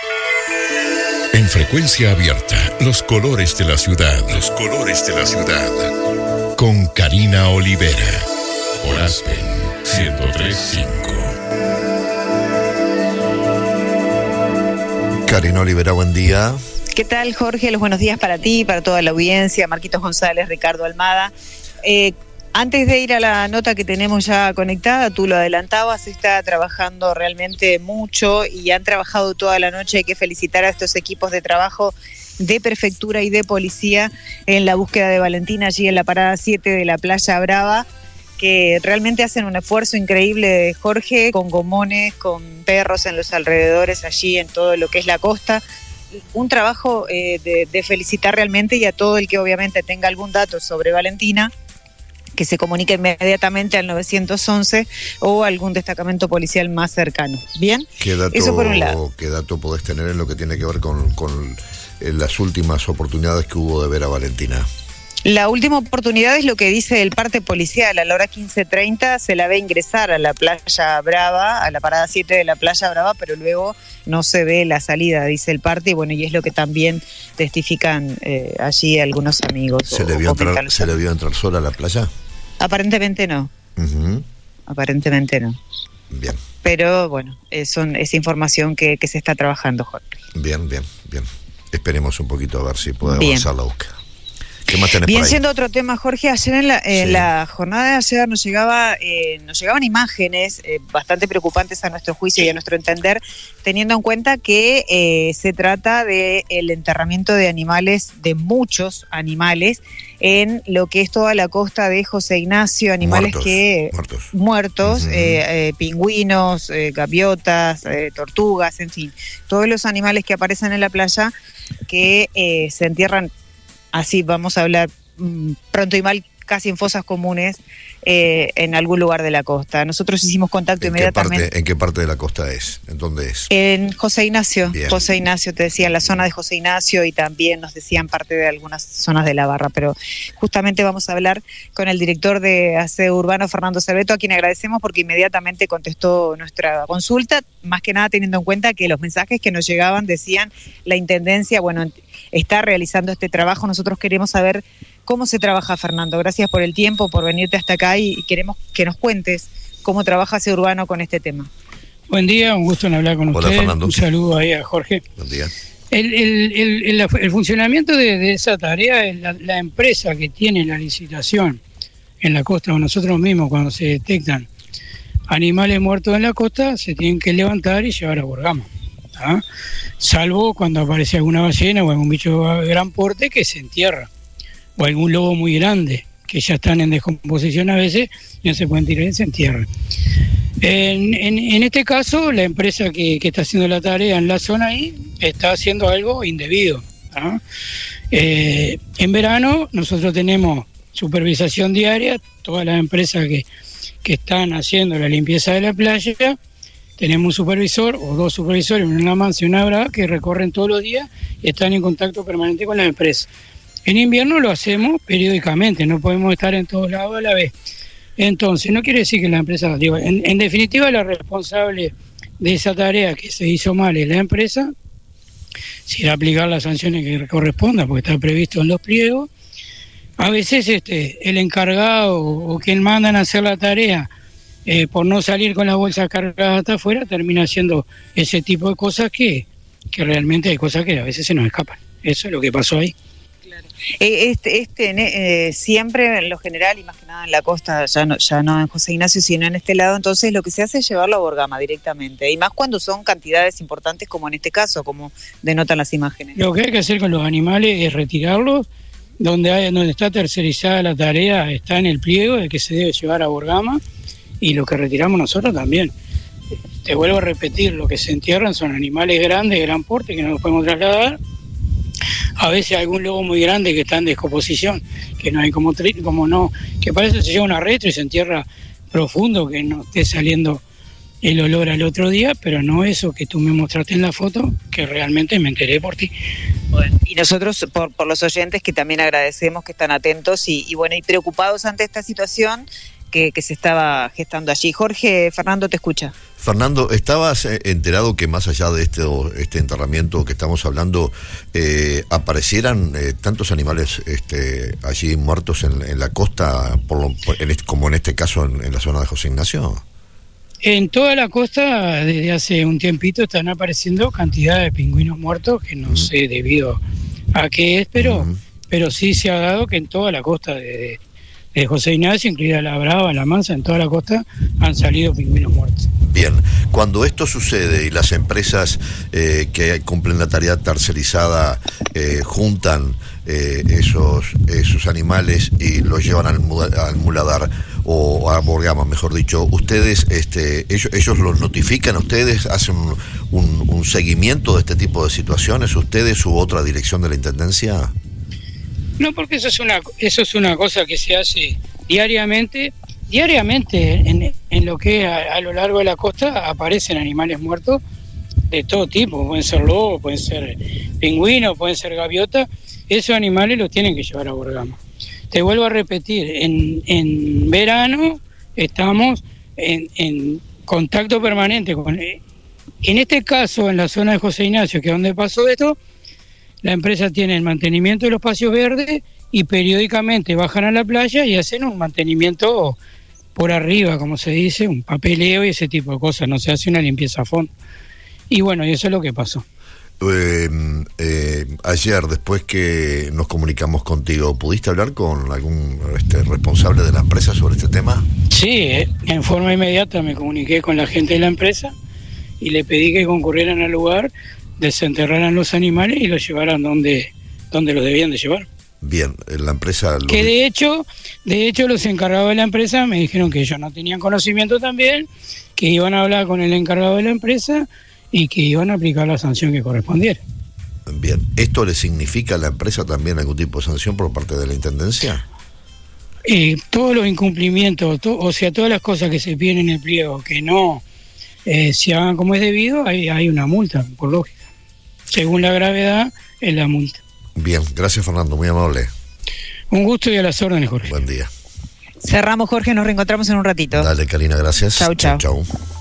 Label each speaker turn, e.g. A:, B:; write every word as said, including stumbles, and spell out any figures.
A: En Frecuencia Abierta, los colores de la ciudad, los colores de la ciudad. Con Karina Olivera, por Aspen ciento tres punto cinco.
B: Karina Olivera, buen día.
C: ¿Qué tal, Jorge? Los buenos días para ti, para toda la audiencia, Marquitos González, Ricardo Almada. Eh, antes de ir a la nota que tenemos ya conectada, tú lo adelantabas, está trabajando realmente mucho y han trabajado toda la noche. Hay que felicitar a estos equipos de trabajo de prefectura y de policía en la búsqueda de Valentina, allí en la parada siete de la Playa Brava, que realmente hacen un esfuerzo increíble, Jorge, con gomones, con perros en los alrededores, allí en todo lo que es la costa. Un trabajo eh, de, de felicitar realmente, y a todo el que obviamente tenga algún dato sobre Valentina, que se comunique inmediatamente al nueve once o algún destacamento policial más cercano. ¿Bien?
B: ¿Qué dato,
C: Eso por un lado.
B: ¿Qué dato podés tener en lo que tiene que ver con, con las últimas oportunidades que hubo de ver a Valentina?
C: La última oportunidad es lo que dice el parte policial. A la hora quince treinta se la ve ingresar a la Playa Brava, a la parada siete de la Playa Brava, pero luego no se ve la salida, dice el parte, y bueno, y es lo que también testifican eh, allí algunos amigos.
B: ¿Se, le vio entrar, ¿Se le vio entrar sola a la playa?
C: Aparentemente no. Uh-huh. Aparentemente no.
B: Bien.
C: Pero bueno, es, son, es información que, que se está trabajando, Jorge.
B: Bien, bien, bien. Esperemos un poquito a ver si puede avanzar la búsqueda. ¿Qué más tenés
C: Bien,
B: por ahí? Siendo
C: otro tema, Jorge, ayer en la, en sí. la jornada de ayer nos llegaba eh, nos llegaban imágenes eh, bastante preocupantes a nuestro juicio y a nuestro entender, teniendo en cuenta que eh, se trata de el enterramiento de animales, de muchos animales, en lo que es toda la costa de José Ignacio, animales
B: muertos,
C: que
B: muertos,
C: muertos
B: uh-huh.
C: eh, eh, pingüinos, eh, gaviotas, eh, tortugas, en fin, todos los animales que aparecen en la playa que eh, se entierran. Así vamos a hablar mmm, pronto y mal, casi en fosas comunes, eh, en algún lugar de la costa. Nosotros hicimos contacto
B: ¿En
C: inmediatamente.
B: Qué parte, ¿En qué parte de la costa es? ¿En dónde es?
C: En José Ignacio.
B: Bien.
C: José Ignacio, te decía, en la zona de José Ignacio, y también nos decían parte de algunas zonas de la Barra. Pero justamente vamos a hablar con el director de Aseo Urbano, Fernando Cerveto, a quien agradecemos porque inmediatamente contestó nuestra consulta, más que nada teniendo en cuenta que los mensajes que nos llegaban decían la Intendencia, bueno, está realizando este trabajo. Nosotros queremos saber cómo se trabaja, Fernando. Gracias por el tiempo, por venirte hasta acá, y queremos que nos cuentes cómo trabaja Aseo Urbano con este tema.
D: Buen día, un gusto en hablar con
B: Hola,
D: usted.
B: Fernando.
D: Un saludo ahí a Jorge.
B: Buen día.
D: El, el, el, el, el funcionamiento de, de esa tarea es la, la empresa que tiene la licitación en la costa, o nosotros mismos, cuando se detectan animales muertos en la costa, se tienen que levantar y llevar a Borgama. ¿Ah? Salvo cuando aparece alguna ballena o algún bicho de gran porte que se entierra, o algún lobo muy grande que ya están en descomposición a veces, no se pueden tirar y se entierran. En, en, en este caso, la empresa que, que está haciendo la tarea en la zona ahí está haciendo algo indebido. ¿Ah? Eh, en verano nosotros tenemos supervisación diaria, todas las empresas que, que están haciendo la limpieza de la playa. Tenemos un supervisor o dos supervisores, una mansa y una brava, que recorren todos los días y están en contacto permanente con la empresa. En invierno lo hacemos periódicamente, no podemos estar en todos lados a la vez. Entonces, no quiere decir que la empresa, digo, en, en definitiva, la responsable de esa tarea que se hizo mal es la empresa, sin aplicar las sanciones que correspondan, porque está previsto en los pliegos. A veces este, el encargado o quien mandan a hacer la tarea, Eh, por no salir con la bolsa cargada hasta afuera, termina haciendo ese tipo de cosas que, que realmente hay cosas que a veces se nos escapan. Eso es lo que pasó ahí.
C: Claro. Eh, este, este eh, siempre en lo general, y más que nada en la costa, ya no, ya no en José Ignacio, sino en este lado, entonces lo que se hace es llevarlo a Borgama directamente, y más cuando son cantidades importantes como en este caso, como denotan las imágenes.
D: Lo que hay que hacer con los animales es retirarlos. Donde, hay, donde está tercerizada la tarea está en el pliego de que se debe llevar a Borgama, y lo que retiramos nosotros también. Te vuelvo a repetir, lo que se entierran son animales grandes, de gran porte, que no los podemos trasladar. A veces algún lobo muy grande que está en descomposición, que no hay como, tri- como no, que parece que se lleva una retro y se entierra profundo, que no esté saliendo el olor al otro día, pero no eso que tú me mostraste en la foto, que realmente me enteré por ti.
C: Bueno, y nosotros, por, por los oyentes, que también agradecemos que están atentos y, y bueno, y preocupados ante esta situación, que, que se estaba gestando allí. Jorge, Fernando te escucha.
B: Fernando, ¿estabas enterado que más allá de este, este enterramiento que estamos hablando, eh, aparecieran eh, tantos animales este, allí muertos en, en la costa, por lo, en este, como en este caso en, en la zona de José Ignacio?
D: En toda la costa, desde hace un tiempito, están apareciendo cantidad de pingüinos muertos, que no uh-huh. sé debido a qué es, pero, uh-huh. pero sí se ha dado que en toda la costa de, de, de José Ignacio, incluida La Brava, La Mansa, en toda la costa han salido pingüinos muertos.
B: Bien, cuando esto sucede y las empresas eh, que cumplen la tarea tercerizada eh, juntan eh, esos esos animales y los llevan al, al muladar o a Borgama, mejor dicho, ustedes, este, ellos, ellos los notifican, ustedes hacen un, un, un seguimiento de este tipo de situaciones, ustedes u otra dirección de la Intendencia.
D: No, porque eso es una eso es una cosa que se hace diariamente. Diariamente en, en lo que a, a lo largo de la costa aparecen animales muertos de todo tipo, pueden ser lobos, pueden ser pingüinos, pueden ser gaviotas. Esos animales los tienen que llevar a Borgama. Te vuelvo a repetir, en, en verano estamos en, en contacto permanente con... En este caso, en la zona de José Ignacio, que es donde pasó esto, la empresa tiene el mantenimiento de los espacios verdes y periódicamente bajan a la playa y hacen un mantenimiento por arriba, como se dice, un papeleo y ese tipo de cosas, no se hace una limpieza a fondo. Y bueno, y eso es lo que pasó.
B: Eh, eh, ayer, después que nos comunicamos contigo, ¿pudiste hablar con algún este, responsable de la empresa sobre este tema?
D: Sí, eh, en forma inmediata me comuniqué con la gente de la empresa y le pedí que concurrieran al lugar, desenterraran los animales y los llevaran donde, donde los debían de llevar.
B: Bien, la empresa... Lo...
D: Que de hecho, de hecho los encargados de la empresa me dijeron que ellos no tenían conocimiento también, que iban a hablar con el encargado de la empresa y que iban a aplicar la sanción que correspondiera.
B: Bien, ¿esto le significa a la empresa también algún tipo de sanción por parte de la Intendencia?
D: Eh, todos los incumplimientos, to, o sea, todas las cosas que se piden en el pliego que no eh, se hagan como es debido, hay, hay una multa, por lógica. Según la gravedad, es la multa.
B: Bien, gracias Fernando, muy amable.
D: Un gusto y a las órdenes, Jorge.
B: Buen día.
C: Cerramos, Jorge, nos reencontramos en un ratito.
B: Dale, Karina, gracias.
C: Chau, chau.
B: Chau, chau.